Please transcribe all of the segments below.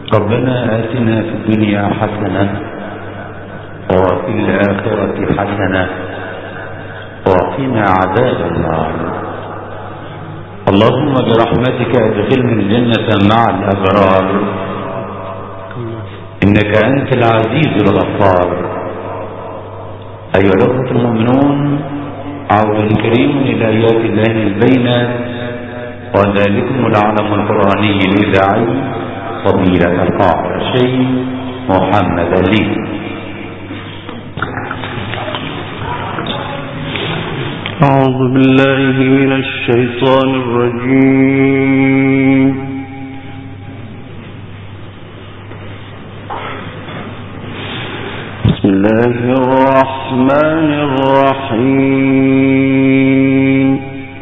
ربنا آتنا في الدنيا حسنة وفي الآخرة حسنة وقنا عذاب النار. اللهم برحمتك ادخلنا الجنة مع الأبرار، إنك أنت العزيز الغفار. أيها الأخوة المؤمنون، عود كريم إلى آيات الله البينات، وذلكم العلم القرآني الإذاعي فضيلة القاضي الشيخ محمد علي. أعوذ بالله من الشيطان الرجيم. بسم الله الرحمن الرحيم.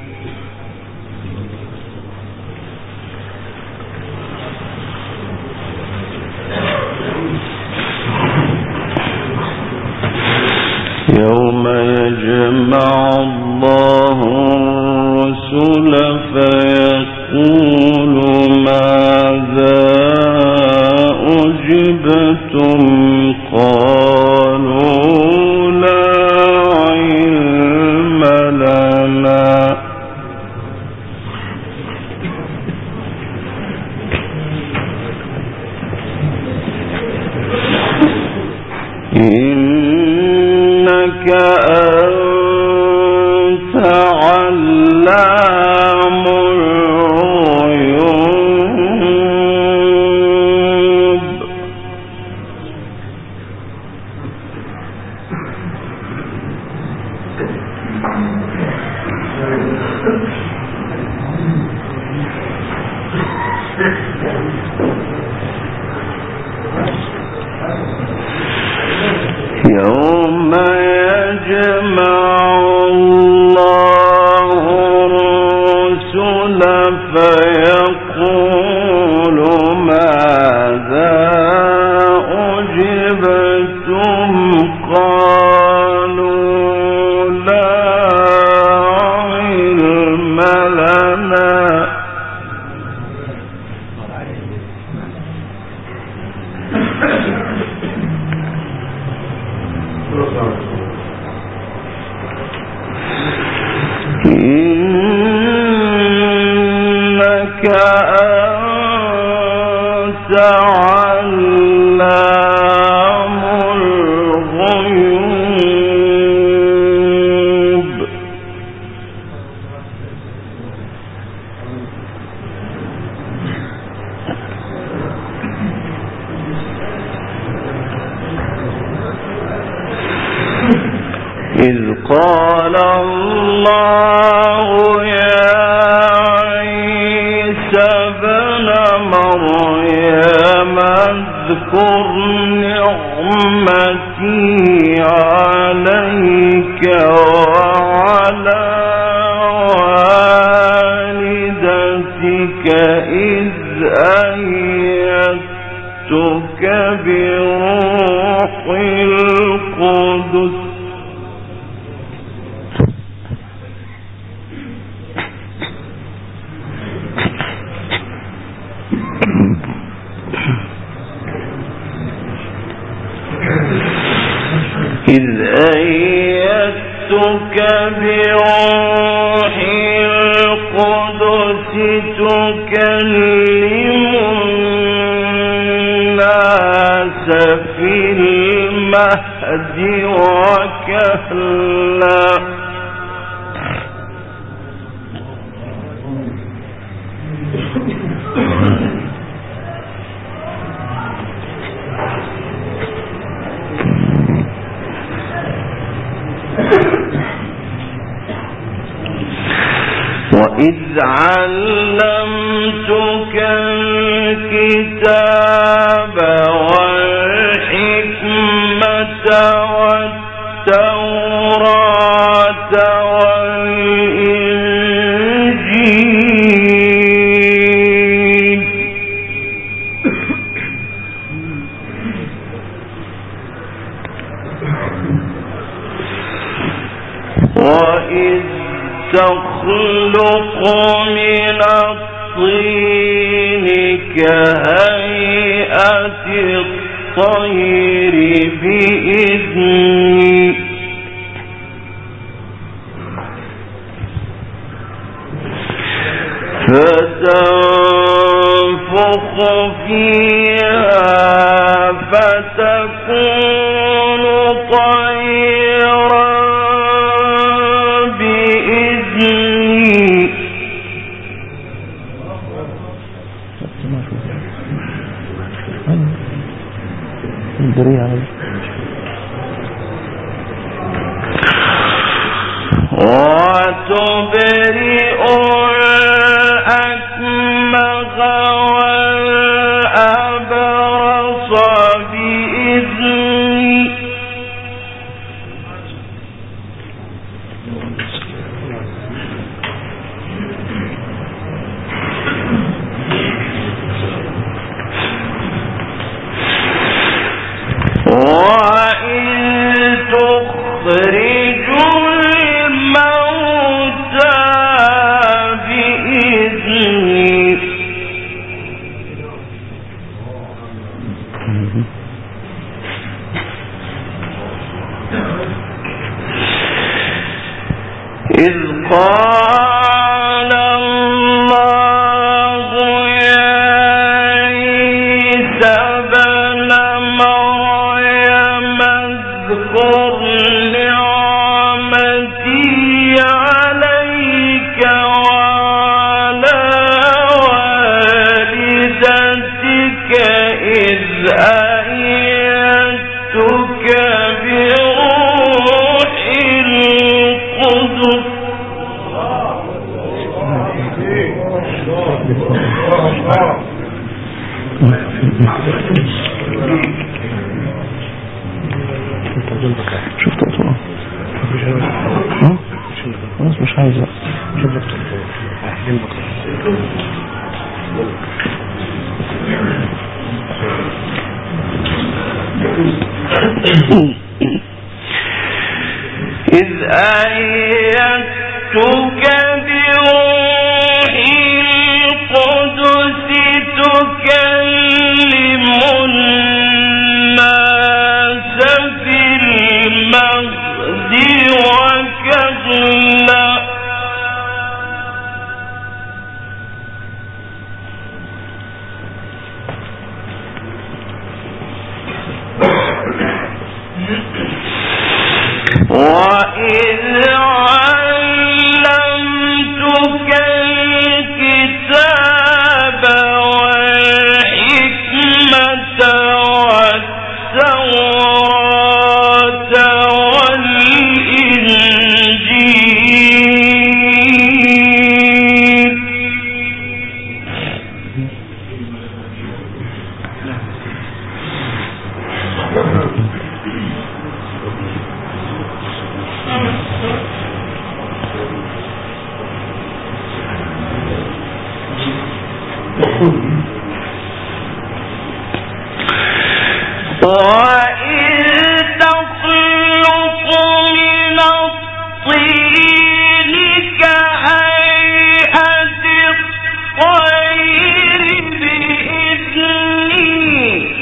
يوم يجمع الله الرسل فيقول ماذا أجبتم قالوا لا علم لنا إنك أنت علام الغيوب. يوم يجمع الله الرسل فيقول ماذا أجبتم قالوا لا علم لنا إنك أنت علام الغيوب. إذ قال الله يا عيسى ابن مريم اذكر نعمتي عليك وعلى والدتك إذ أيدتك بروح القدس بروح القدس تكلم الناس في المهد وكهلا وإذ علمتك الكتاب والحكمة والتوراة والإنجيل وإذ تخلق من الطين كهيئة الطير بإذني فتنفخ فيها فتكون طيرا بإذني وتبرئ الأكمه والأبرص بإذني وإن تخرج الموتى بإذني إذ قال الله يا عيسى ابن مريم اذكر نعمتي عليك وعلى والدتك إذ أيدتك بروح القدس شفت اطلع خلاص مش عايز إذ أيدتك بروح القدس تكلم الناس في المهد وكهلا وإذ علمتك الكتاب والحكمة والتوراة والإنجيل وإذ تخلق من الطين كهيئة الطير بإذني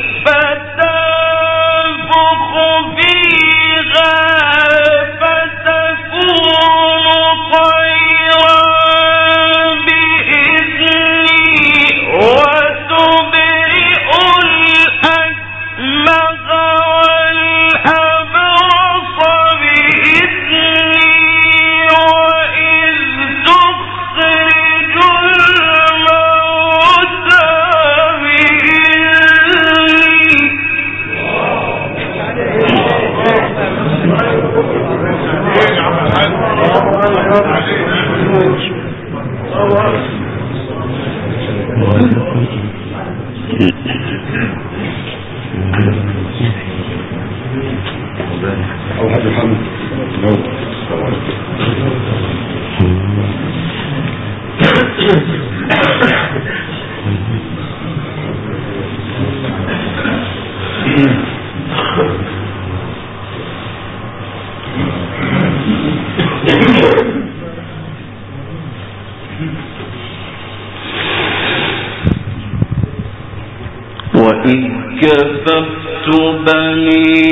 فتنفخ فيها فتكون طيرا بإذني وتبرئ الأكمه والأبرص بإذني وإذ تخرج الموتى أو حد محمد وإذ كففت بني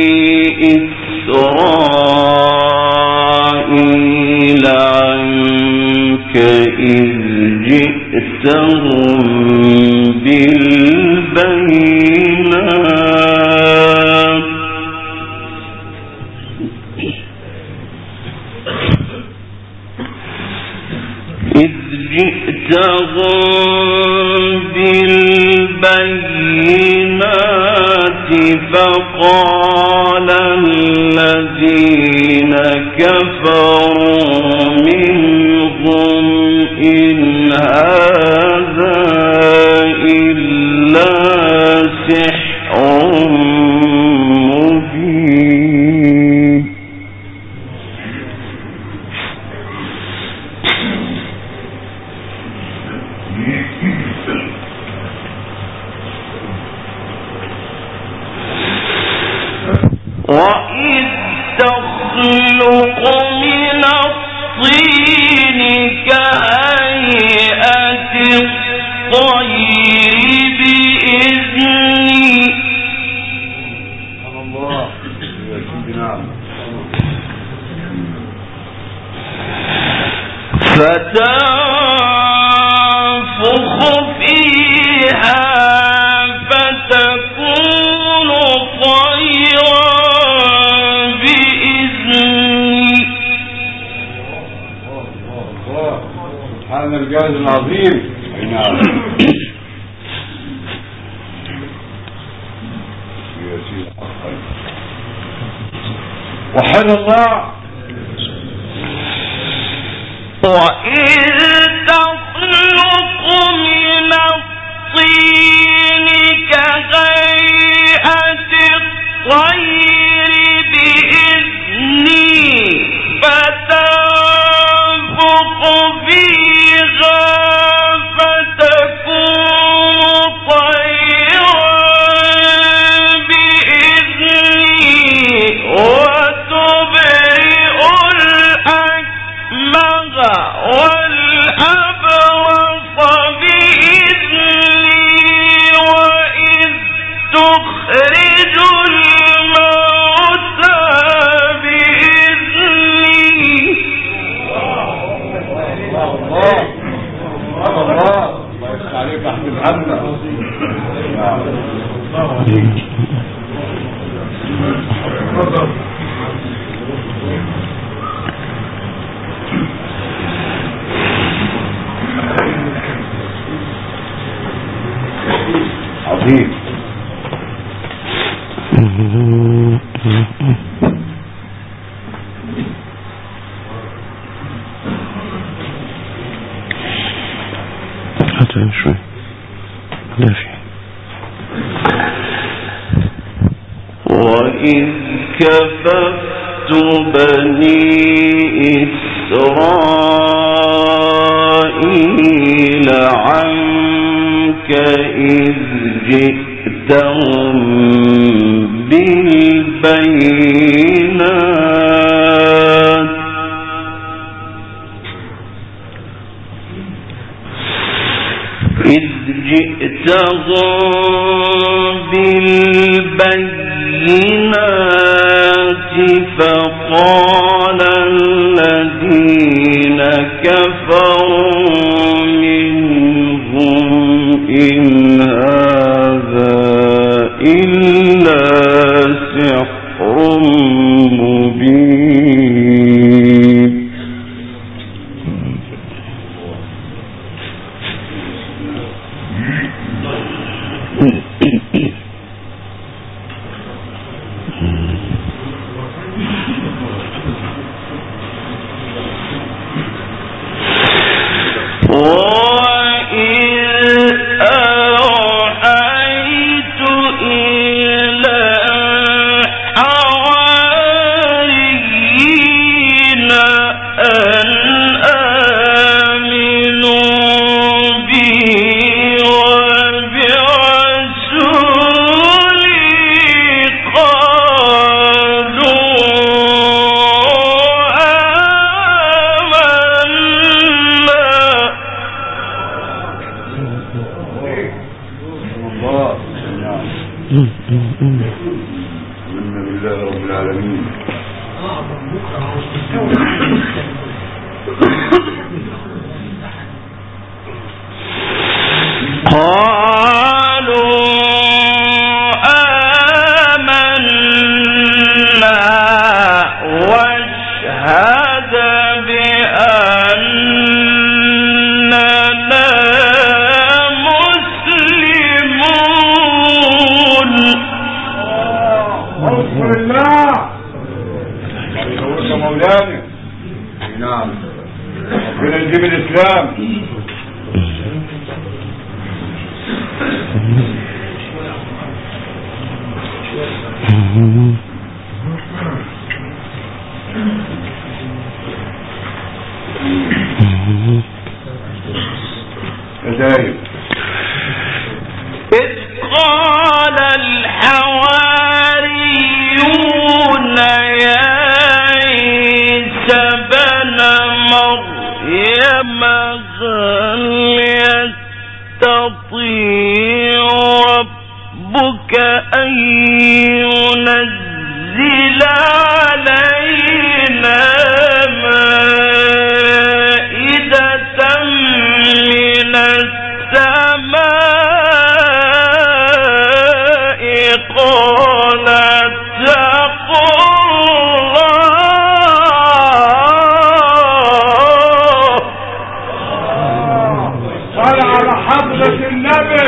إسرائيل عنك إذ جئتهم بالبينات فقال الذين كفروا منهم إن هذا إلا سحر مبين وإذ تخلق من الطين كهيئة الطير بإذني فتنفخ فيها فتكون طيرا بإذني. سبحان الجاهز العظيم. وحد الله. وإذ تخلق من الطين كهيئة الطير بإذني فتنفخ فيها فتكون طيرا بإذني وتبرئ الأكمه والأبرص بإذني وإذ تخرج الموتى بإذني. الله يفتح عليك أحمد حمد. عظيم. هاتين شوي دافي. وإذ كففت بني إسرائيل عنك إذ جئتهم بالبينات فقال الذين كفروا منهم إن هذا إلا سحر مبين. بالله رب العالمين. قالوا آمنا واشهد بأننا مسلمون. بسم الله. يقول مولانا. نعم. ربنا يجيب الإسلام. كذلك إذ قال الحواريون يا عيسى ابن مريم هل يستطيع ربك أن ينزل علينا مائدة من السماء قال اتقوا الله. صل على حضرة النبي.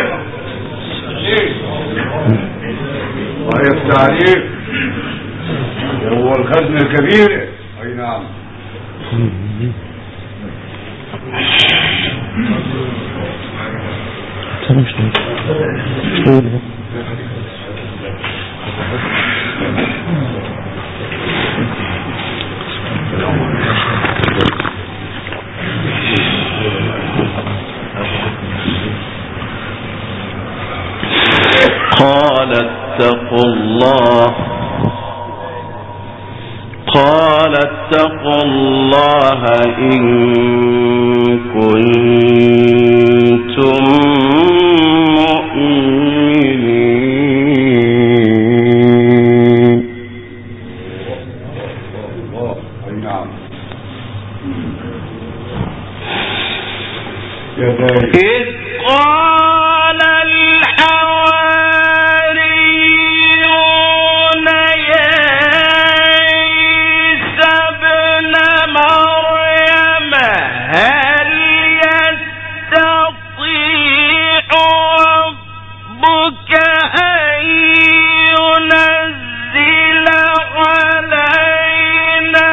ويفتح هو الخزن الكبير. اي نعم. قال اتقوا الله إن كنتم مؤمنين. اي نعم. إذ قال الحواريون يا عيسى ابن مريم هل يستطيع ربك أن ينزل علينا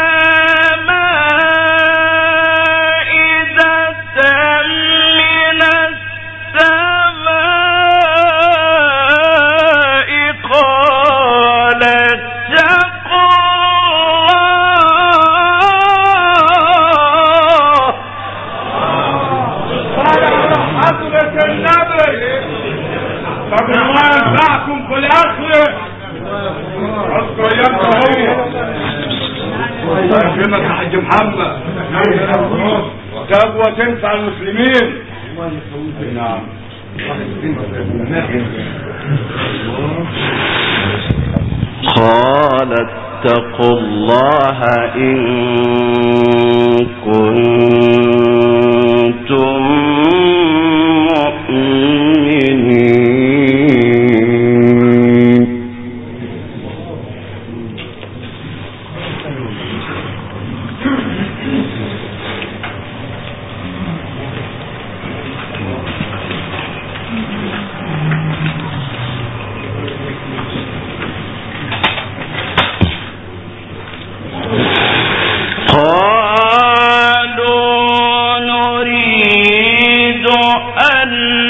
مائدة من السماء قال اتقوا الله. صل على حضرة النبي. طب الله ينفعكم في الآخرة. اذكر ايامك هو يكرمك يا حاج محمد. تقوى تنفع المسلمين. نعم. قال اتقوا الله إن كنتم مؤمنين. قالوا نريد أن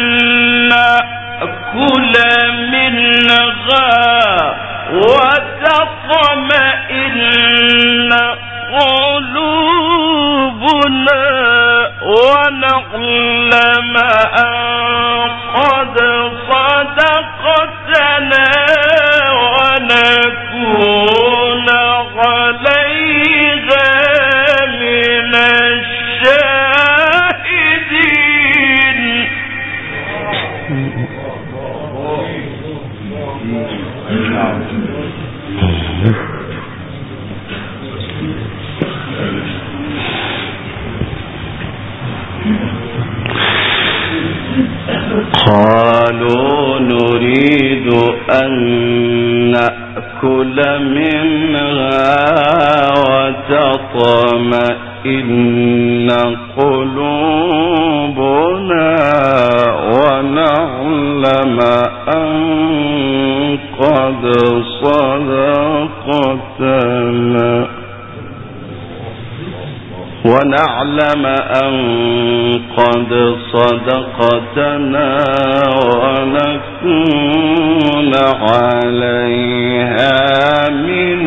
نأكل منها وتطمئن قلوبنا ونعلم أن قد صدقتنا ونكون عليها من الشاهدين. قالوا نريد أن نأكل منها وتطمئن قلوبنا ونعلم أن قد صدقتنا ونكون عليها من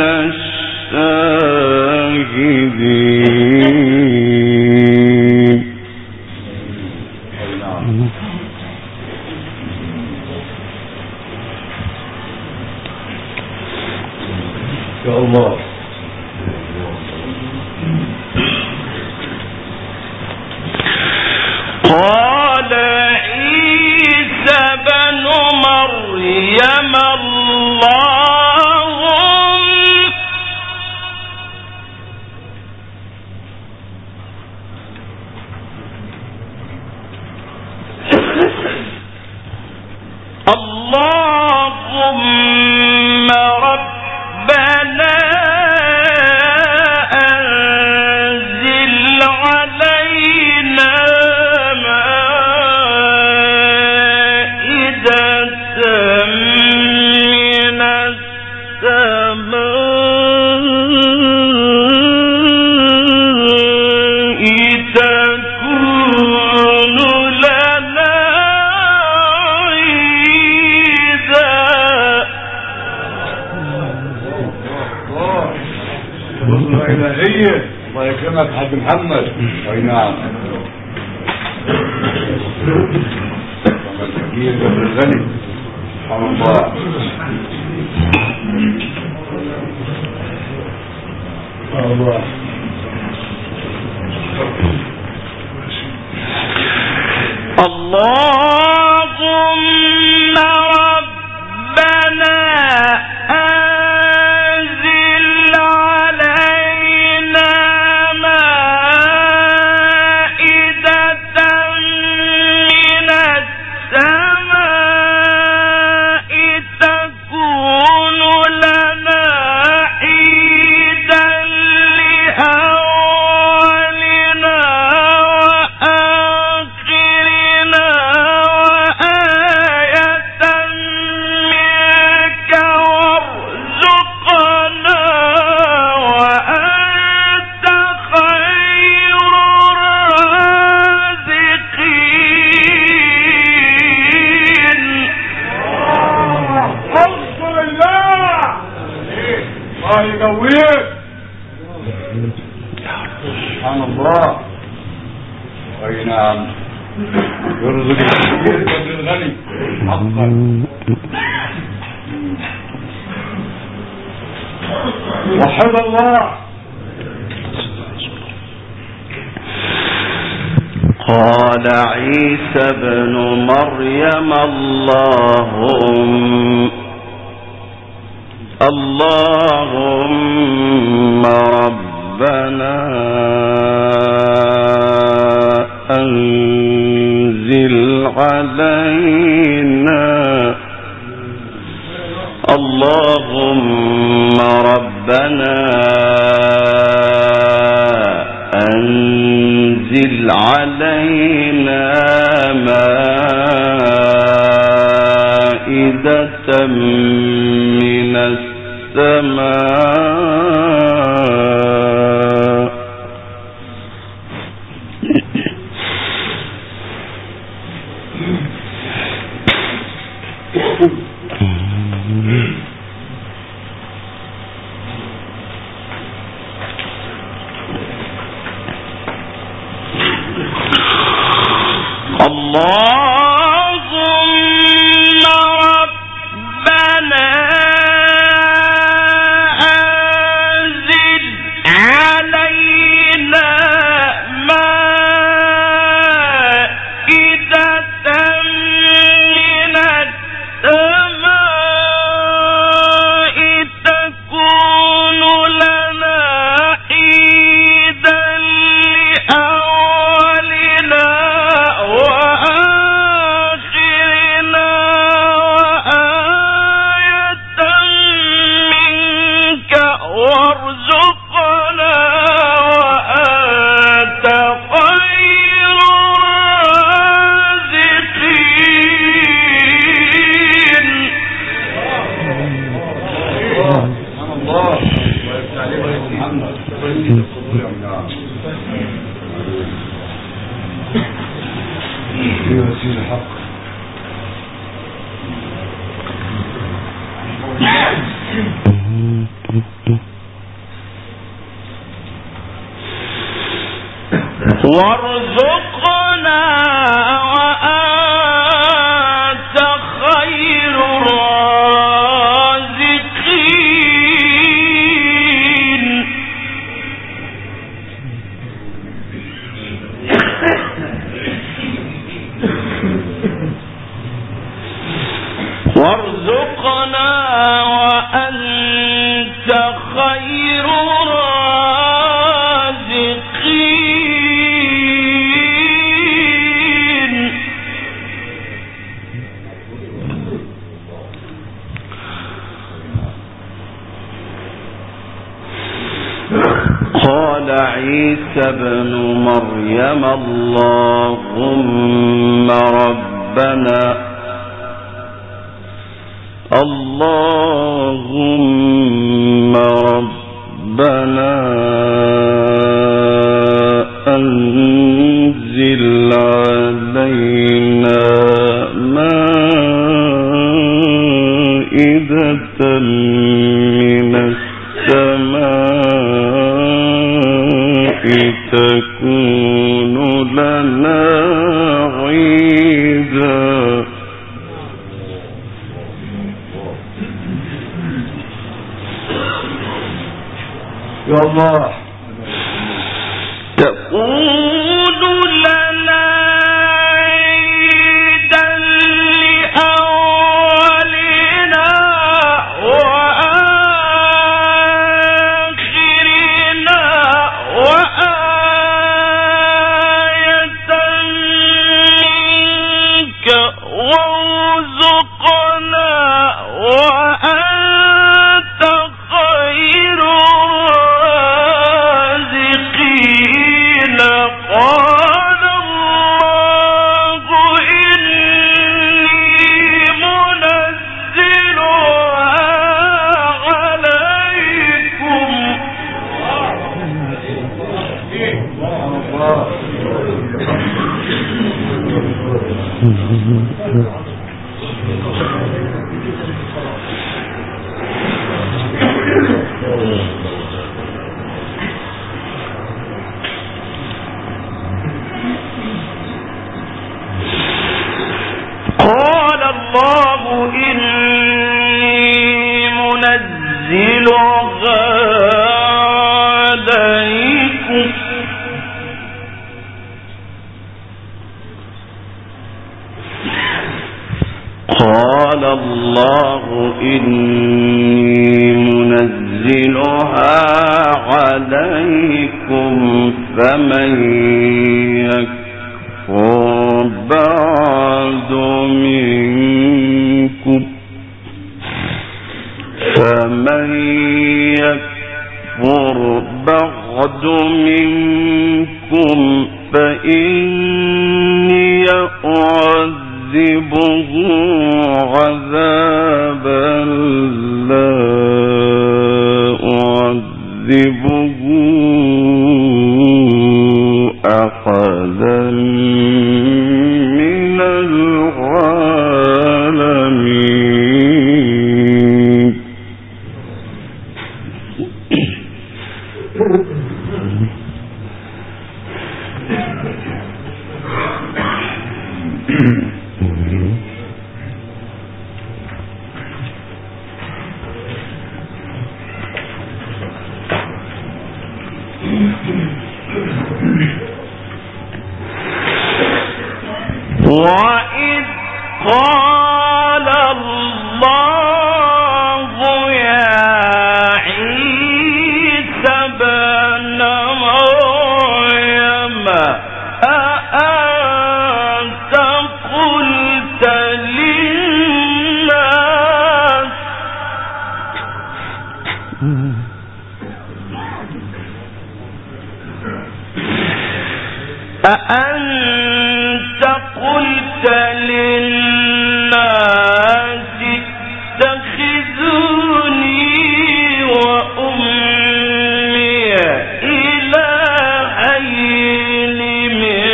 الشاهدين. يا الله. قال عيسى بن مريم اللهم ربنا أنزل علينا من السماء تكون لنا عيدا. الله إلهية. الله يكرمك حاج محمد. أي نعم. الكبير قبل الغني. سبحان الله. الله. اللهم ربنا أنزل علينا مائدة من السماء تكون لنا عيدا لأولنا وآخرنا وآية منك وارزقنا وأنت خير الرازقين. الحمد لله. الله يقويك. سبحان الله. أي نعم. يرزق الكبير قبل الغني حقا. وحد الله. قال عيسى بن مريم اللهم ربنا أنزل علينا اللهم ربنا أنزل علينا مائدة من السماء اللهم ربنا أنزل علينا مائدة من السماء وارزقنا وأنت خير الرازقين وارزقنا وأنت خير الرازقين قال عيسى ابن مريم اللهم ربنا أنزل علينا مائدة من السماء تكون لنا عيدا يا الله تكون لنا عيدا لأولنا وآخرنا وآية منك وارزقنا وأنت خير الرازقين قال الله إني منزلها عليكم قال الله إني منزلها عليكم قال الله إني منزلها عليكم فمن يكفر بعد منكم فإني أعذبه عذابا لا أعذبه أحدا من العالمين وإذ قال الله يا عيسى ابن مريم أأنت قلت للناس أأنت قلت للناس اتخذوني وأمي إلهين من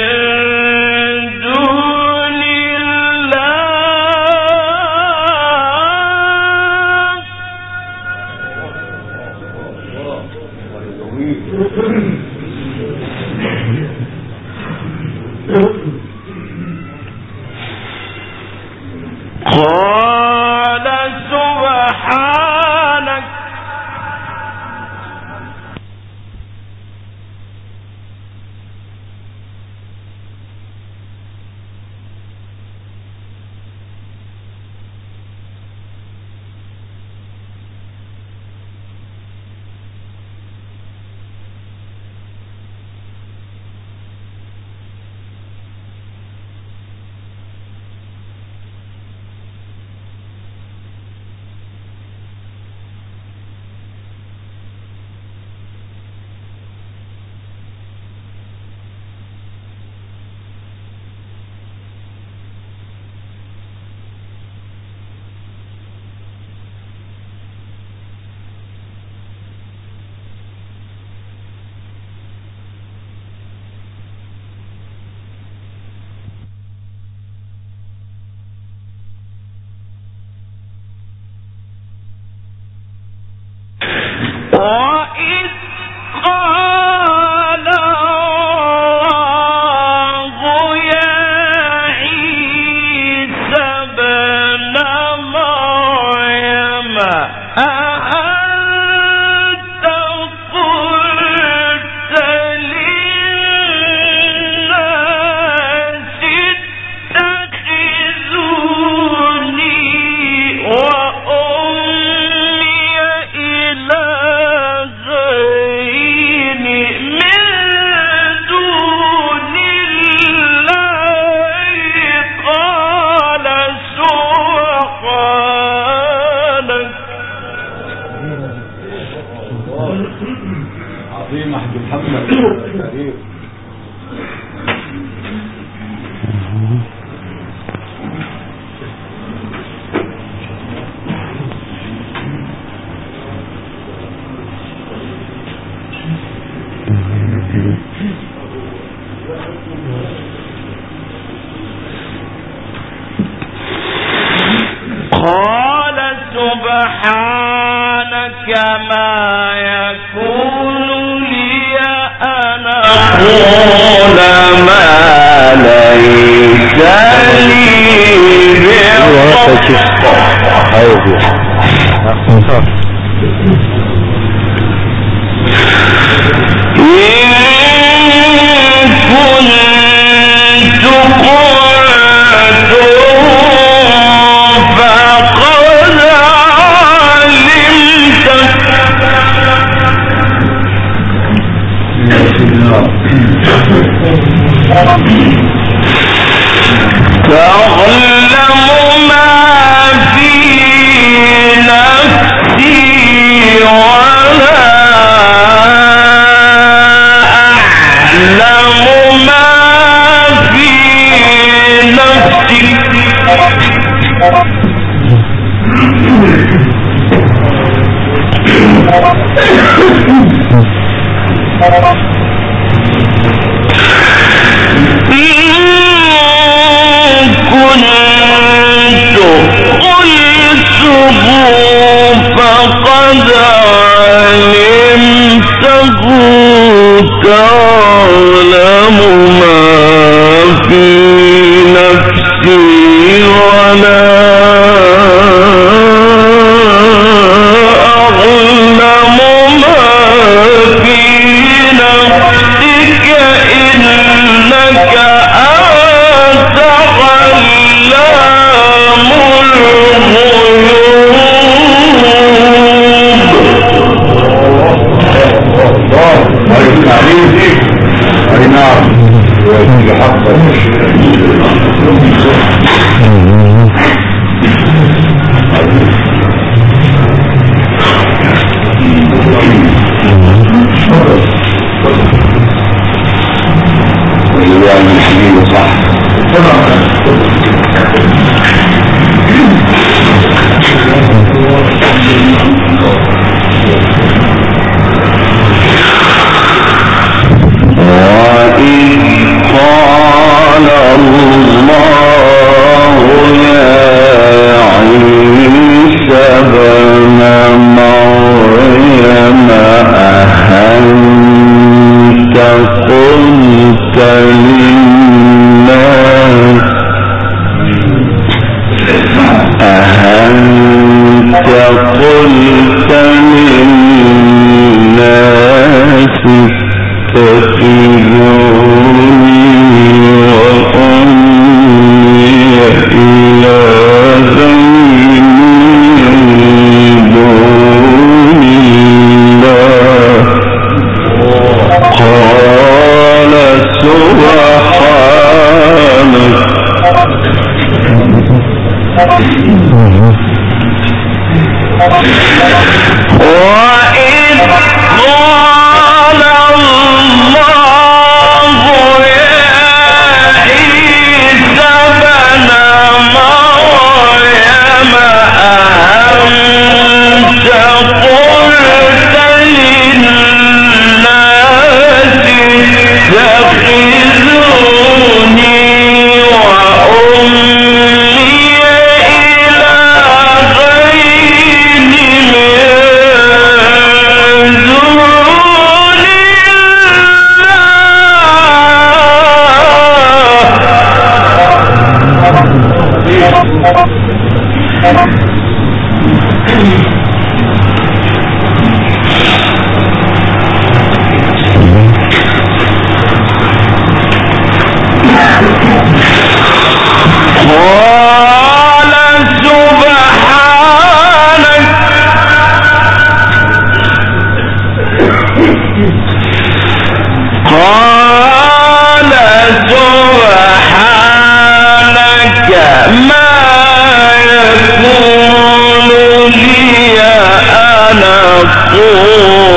دون الله عظيم حاج محمد. قال سبحانك ما يكون لي أن أقول ما ليس لي بحق تعلم ما في نفسي ولا أعلم ما في نفسك كنت قلته فقد علمته تعلم ما في نفسي ولا أعلم ما في نفسك إنك أنت علام اي نعم حق والله الحبيب صح وإذ قال الله يا عيسى ابن مريم أأنت قلت للناس اتخذوني وأمي إلهين من دون الله قال سبحانك وإذ قال الله يا عيسى ابن مريم أأنت قلت للناس اتخذوني قال سبحانك ما يكون لي أن أقول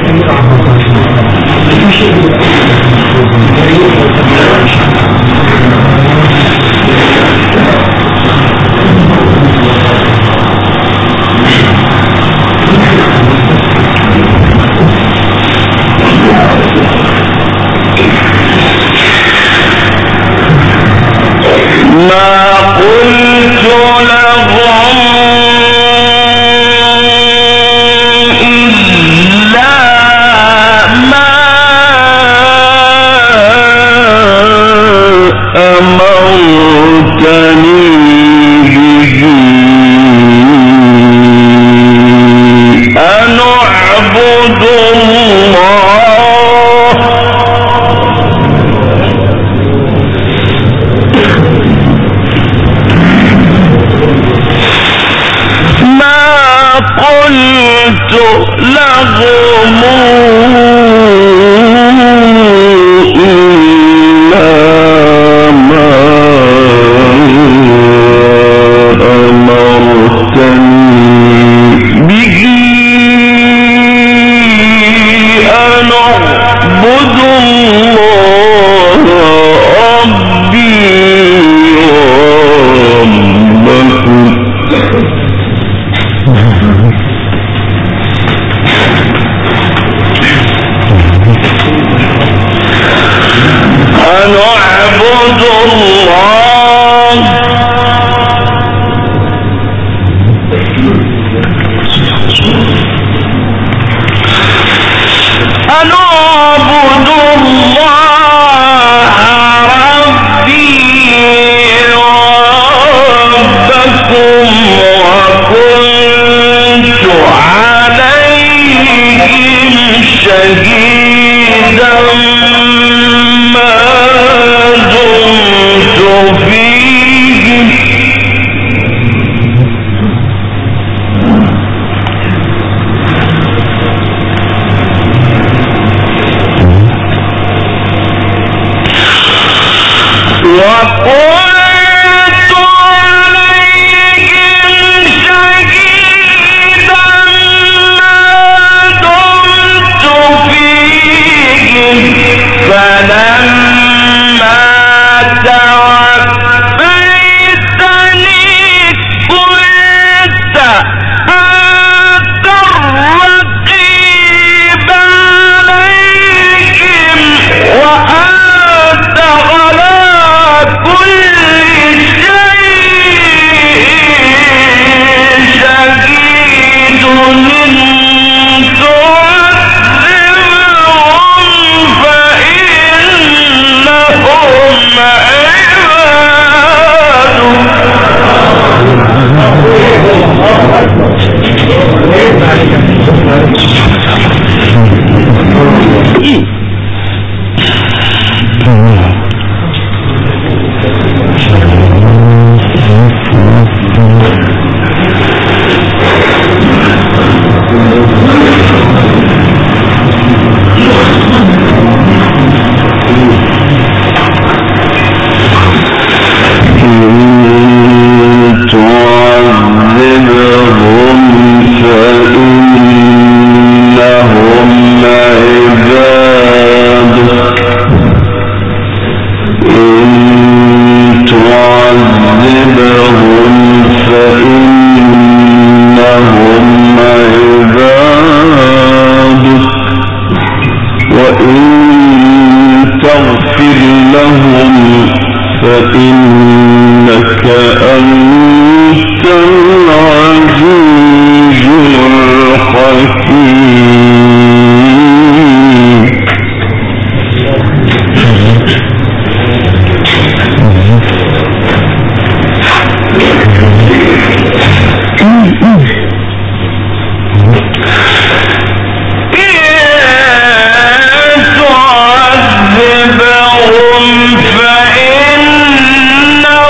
تعذبهم فإنهم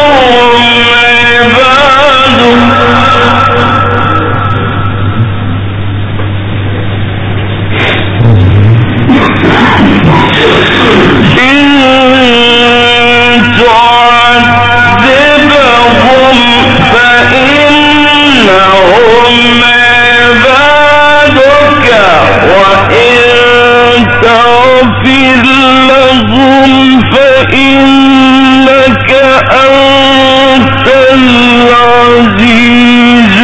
فاغفر لهم فإنك أنت العزيز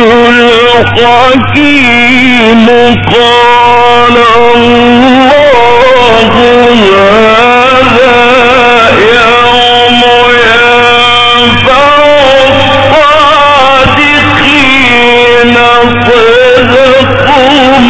الحكيم. قال الله هذا يوم ينفع الصادقين صدقهم.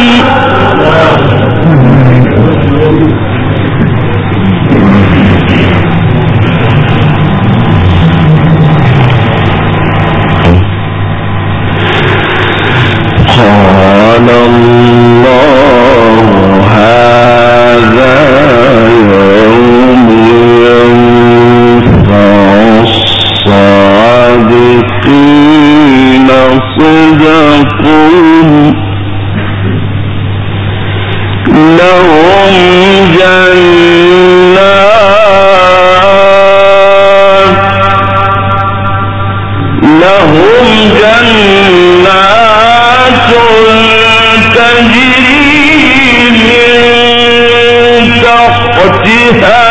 قال الله هذا يوم ينفع الصادقين صدقهم. لهم جنات تجري من تحتها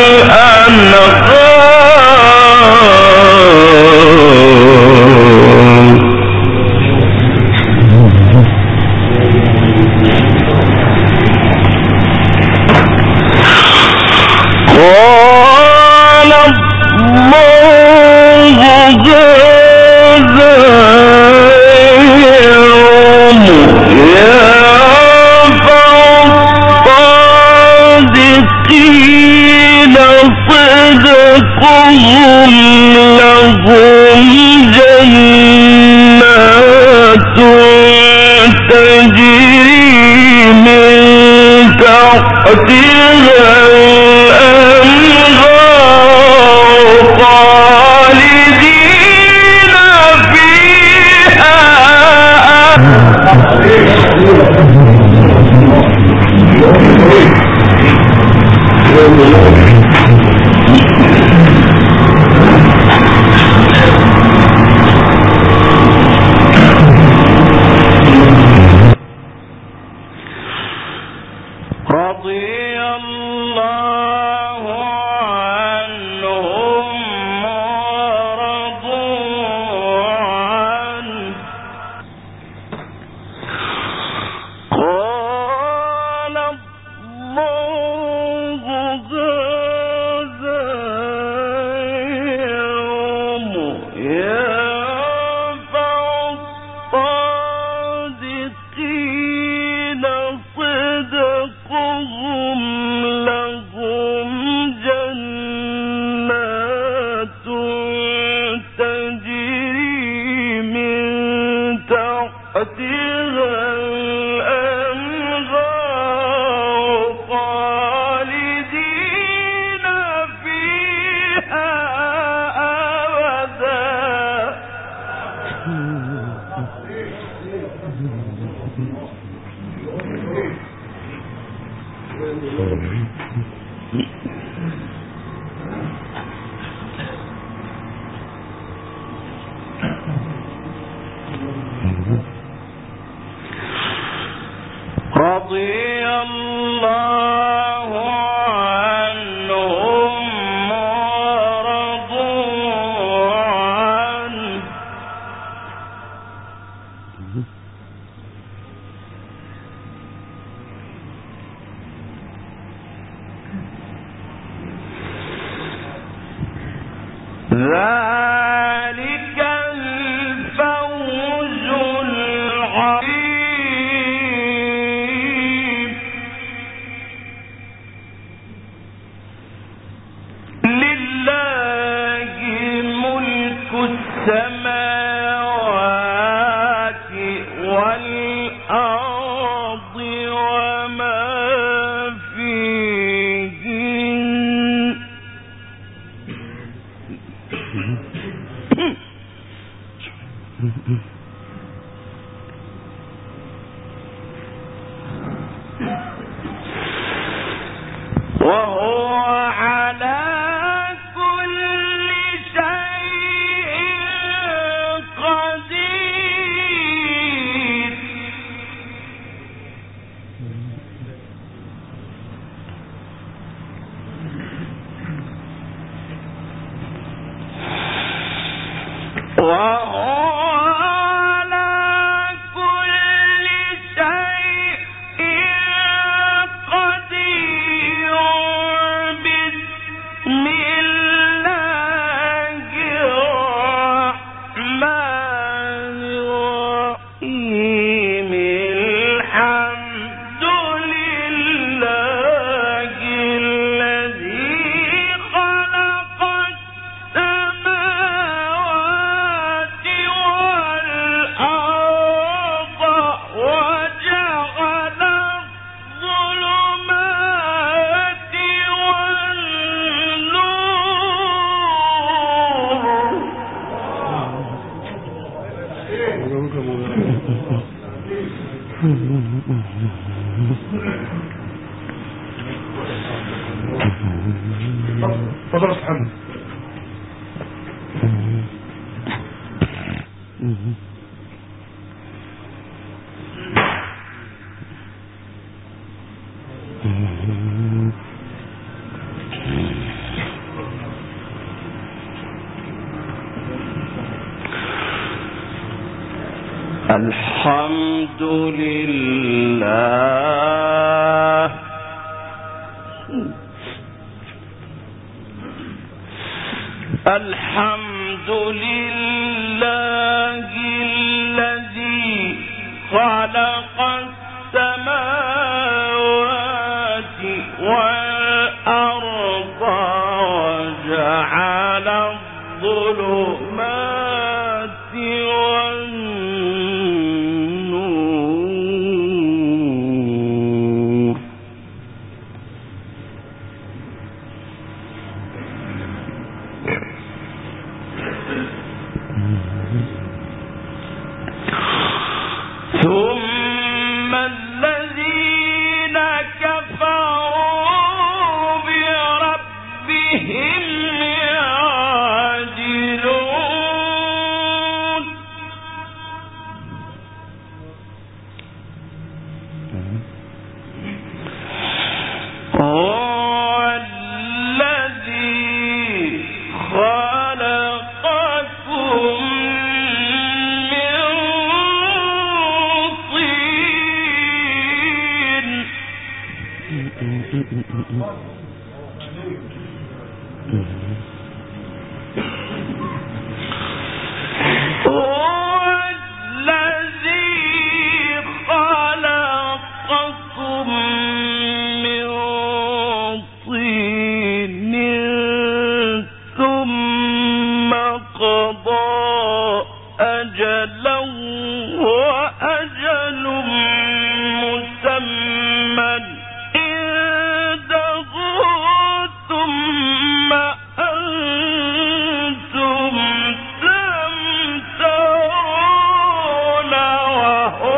الأنهار. قال الله هذا يوم ينفع الصادقين صدقهم. لهم جنات تجري من تحتها الأنهار خالدين فيها. رضي الله عنهم ورضوا عنه. قال الله هذا يوم ينفع الصادقين صدقهم. لهم جنات تجري من تحتها الأنهار خالدين فيها أبدا. رضي الله عنهم ورضوا عنه. ذلك الفوز العظيم. لله ملك السماوات والأرض وما فيهن. تفضل يا محمد. الحمد لله الحمد لله الذي خلق السماوات والأرض وجعل الظلمات والنور ثم الذين كفروا بربهم يعدلون هو الذي خلقكم من طين ثم قضى أجلا وأجل مسمى عنده ثم أنتم تمترون وهو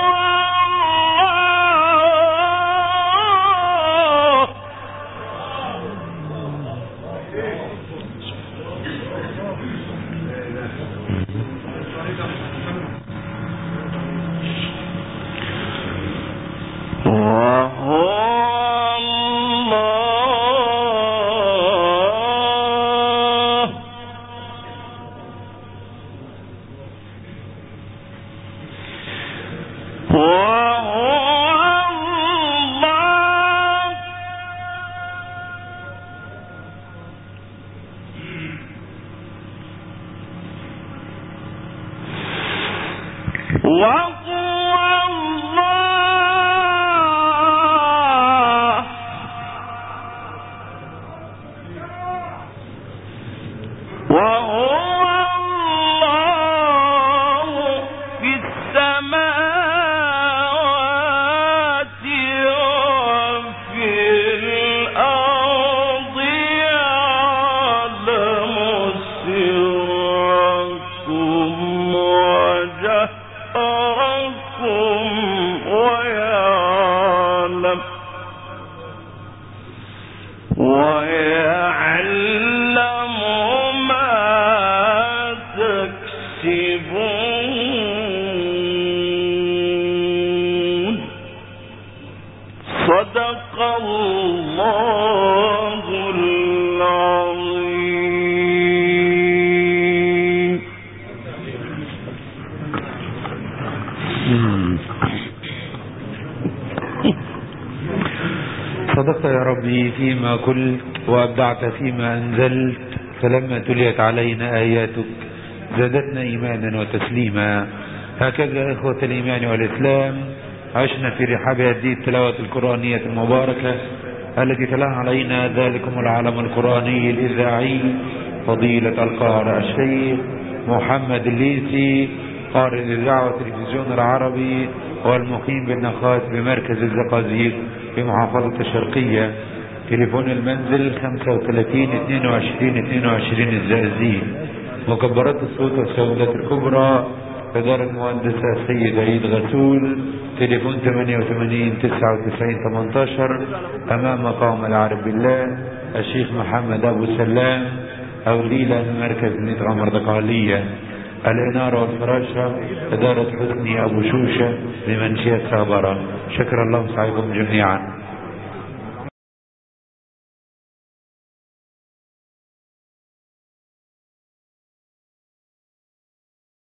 ويعلم ما تكسبون صدق الله العظيم. صدقت يا ربي فيما قلت وأبدعت فيما أنزلت، فلما تليت علينا آياتك زادتنا إيمانا وتسليما. هكذا إخوة الإيمان والإسلام عشنا في رحاب هذه التلاوة القرآنية المباركة التي تلاها علينا ذلكم العالم القرآني الإذاعي فضيلة القارئ الشيخ محمد الليثي، قارئ الإذاعة والتلفزيون العربي والمقيم بالنخاس بمركز الزقازيق في محافظة الشرقية. تليفون المنزل 35 22 22 الزقازيق. مكبرات الصوت والسودات الكبرى إدارة المهندسة السيد عيد غسول. تليفون 88 99 18 أمام مقام العارف بالله الشيخ محمد أبو سلام، أو ليلة مركز مدينة مردقالية. الإنارة والفراشة إدارة حسني أبو شوشة لمنشية صابرة. شكر الله سعيكم جميعا.